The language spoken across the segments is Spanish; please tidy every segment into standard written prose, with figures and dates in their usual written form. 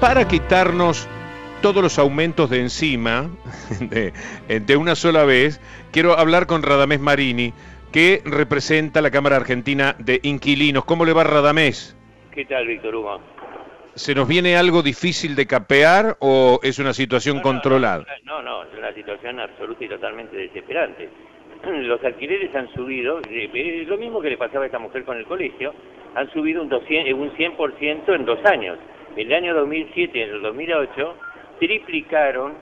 para quitarnos todos los aumentos de encima, de una sola vez, quiero hablar con Radamés Marini, que representa la Cámara Argentina de Inquilinos. ¿Cómo le va, Radamés? ¿Qué tal, Víctor Hugo? ¿Se nos viene algo difícil de capear o es una situación controlada? No, es una situación absoluta y totalmente desesperante. Los alquileres han subido, lo mismo que le pasaba a esta mujer con el colegio, han subido un 100% en 2 años. En el año 2007 y en el 2008 triplicaron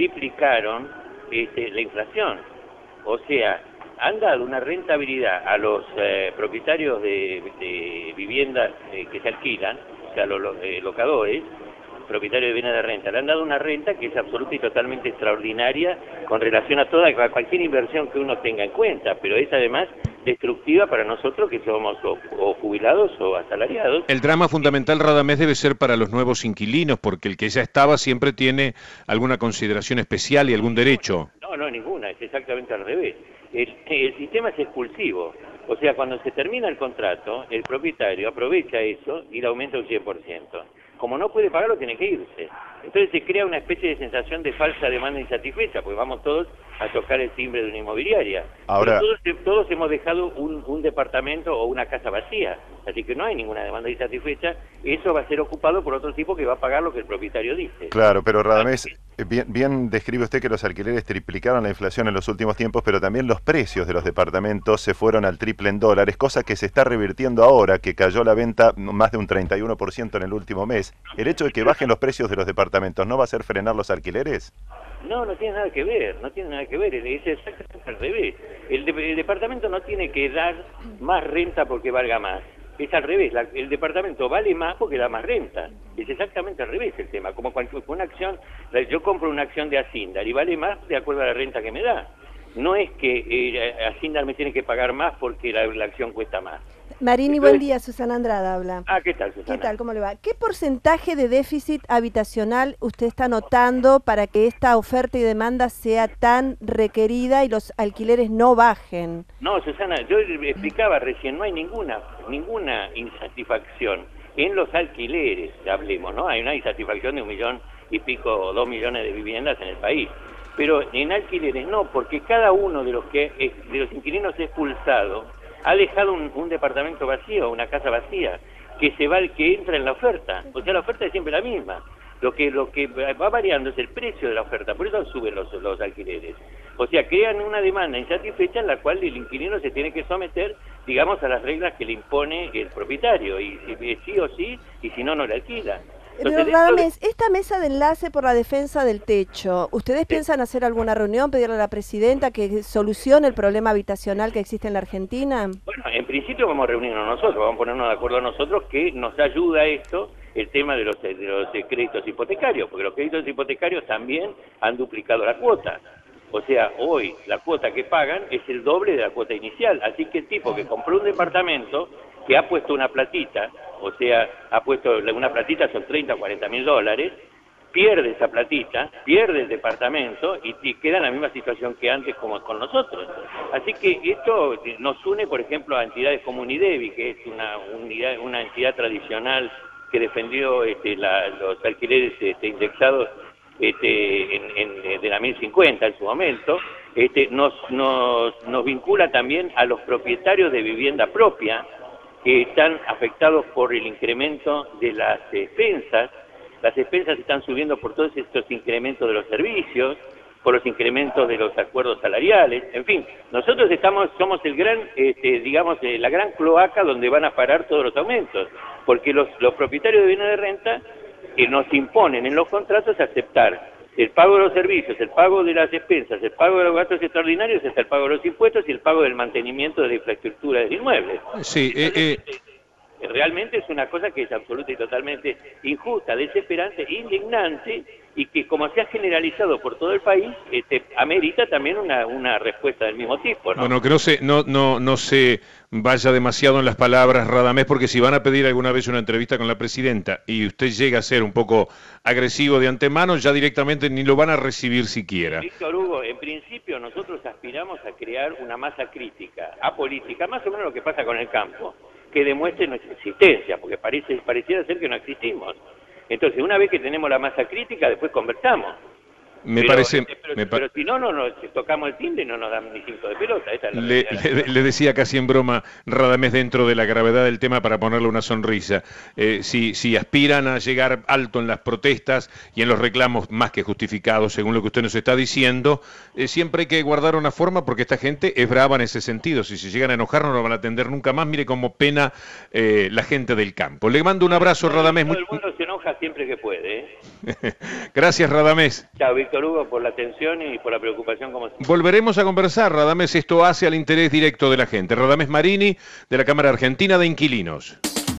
la inflación. O sea, han dado una rentabilidad a los propietarios de viviendas que se alquilan, o sea, los locadores, propietarios de bienes de renta, le han dado una renta que es absoluta y totalmente extraordinaria con relación a cualquier inversión que uno tenga en cuenta, pero es además destructiva para nosotros que somos o jubilados o asalariados. El drama fundamental, Radamés, debe ser para los nuevos inquilinos, porque el que ya estaba siempre tiene alguna consideración especial y algún derecho. No, ninguna, es exactamente al revés. El sistema es expulsivo, o sea, cuando se termina el contrato, el propietario aprovecha eso y le aumenta un 100%. Como no puede pagarlo, tiene que irse. Entonces se crea una especie de sensación de falsa demanda insatisfecha, porque vamos todos a tocar el timbre de una inmobiliaria. Ahora, todos hemos dejado un departamento o una casa vacía, así que no hay ninguna demanda insatisfecha. Eso va a ser ocupado por otro tipo que va a pagar lo que el propietario dice. claro, pero Radamés, bien describe usted que los alquileres triplicaron la inflación en los últimos tiempos, pero también los precios de los departamentos se fueron al triple en dólares, cosa que se está revirtiendo ahora, que cayó la venta más de un 31% en el último mes. ¿El hecho de que bajen los precios de los departamentos no va a hacer frenar los alquileres? No tiene nada que ver, es exactamente al revés. El departamento no tiene que dar más renta porque valga más. Es al revés, el departamento vale más porque da más renta. Es exactamente al revés el tema. Como una acción, yo compro una acción de Asindar y vale más de acuerdo a la renta que me da. No es que Asindar me tiene que pagar más porque la acción cuesta más. Marini, Entonces, buen día, Susana Andrada habla. ¿Qué tal, Susana? ¿Qué tal? ¿Cómo le va? ¿Qué porcentaje de déficit habitacional usted está notando para que esta oferta y demanda sea tan requerida y los alquileres no bajen? No, Susana, yo explicaba recién, no hay ninguna insatisfacción en los alquileres, hablemos, ¿no? Hay una insatisfacción de 1 millón y pico o 2 millones de viviendas en el país, pero en alquileres no, porque cada uno de los inquilinos expulsados ha dejado un departamento vacío, una casa vacía, que entra en la oferta. O sea, la oferta es siempre la misma. Lo que va variando es el precio de la oferta, por eso suben los alquileres. O sea, crean una demanda insatisfecha en la cual el inquilino se tiene que someter, digamos, a las reglas que le impone el propietario, y sí o sí, y si no, no le alquila. Pero Radamés, esta mesa de enlace por la defensa del techo, ¿ustedes piensan hacer alguna reunión, pedirle a la presidenta que solucione el problema habitacional que existe en la Argentina? Bueno, en principio vamos a reunirnos nosotros, vamos a ponernos de acuerdo nosotros que nos ayuda esto, el tema de los créditos hipotecarios, porque los créditos hipotecarios también han duplicado la cuota. O sea, hoy la cuota que pagan es el doble de la cuota inicial, así que el tipo que compró un departamento, que ha puesto una platita, o sea, ha puesto una platita, son 30 o 40 mil dólares, pierde esa platita, pierde el departamento y queda en la misma situación que antes como con nosotros. Así que esto nos une, por ejemplo, a entidades como Unidevi, que es una entidad tradicional que defendió los alquileres indexados de la 1050 en su momento. Nos vincula también a los propietarios de vivienda propia, que están afectados por el incremento de las expensas. Las expensas están subiendo por todos estos incrementos de los servicios, por los incrementos de los acuerdos salariales. En fin, nosotros somos el gran, la gran cloaca donde van a parar todos los aumentos, porque los propietarios de bienes de renta nos imponen en los contratos aceptar el pago de los servicios, el pago de las expensas, el pago de los gastos extraordinarios, hasta el pago de los impuestos y el pago del mantenimiento de la infraestructura del inmueble. Sí, realmente es una cosa que es absoluta y totalmente injusta, desesperante, indignante, y que como se ha generalizado por todo el país, amerita también una respuesta del mismo tipo, ¿no? Bueno, que no se vaya demasiado en las palabras, Radamés, porque si van a pedir alguna vez una entrevista con la presidenta y usted llega a ser un poco agresivo de antemano, ya directamente ni lo van a recibir siquiera. Víctor Hugo, en principio nosotros aspiramos a crear una masa crítica, apolítica, más o menos lo que pasa con el campo, que demuestre nuestra existencia, porque pareciera ser que no existimos. Entonces, una vez que tenemos la masa crítica, después conversamos. Pero si no, si tocamos el timbre y no nos dan ni 5 de pelota. Esa es la le decía casi en broma Radamés, dentro de la gravedad del tema, para ponerle una sonrisa. Si aspiran a llegar alto en las protestas y en los reclamos más que justificados, según lo que usted nos está diciendo, siempre hay que guardar una forma, porque esta gente es brava en ese sentido. Si se llegan a enojar no lo van a atender nunca más. Mire cómo pena la gente del campo. Le mando un abrazo, Radamés. Todo el mundo se enoja siempre que puede. Gracias, Radamés. Chao, Víctor Hugo, por la atención y por la preocupación como siempre. Volveremos a conversar, Radamés. Esto hace al interés directo de la gente. Radamés Marini, de la Cámara Argentina de Inquilinos.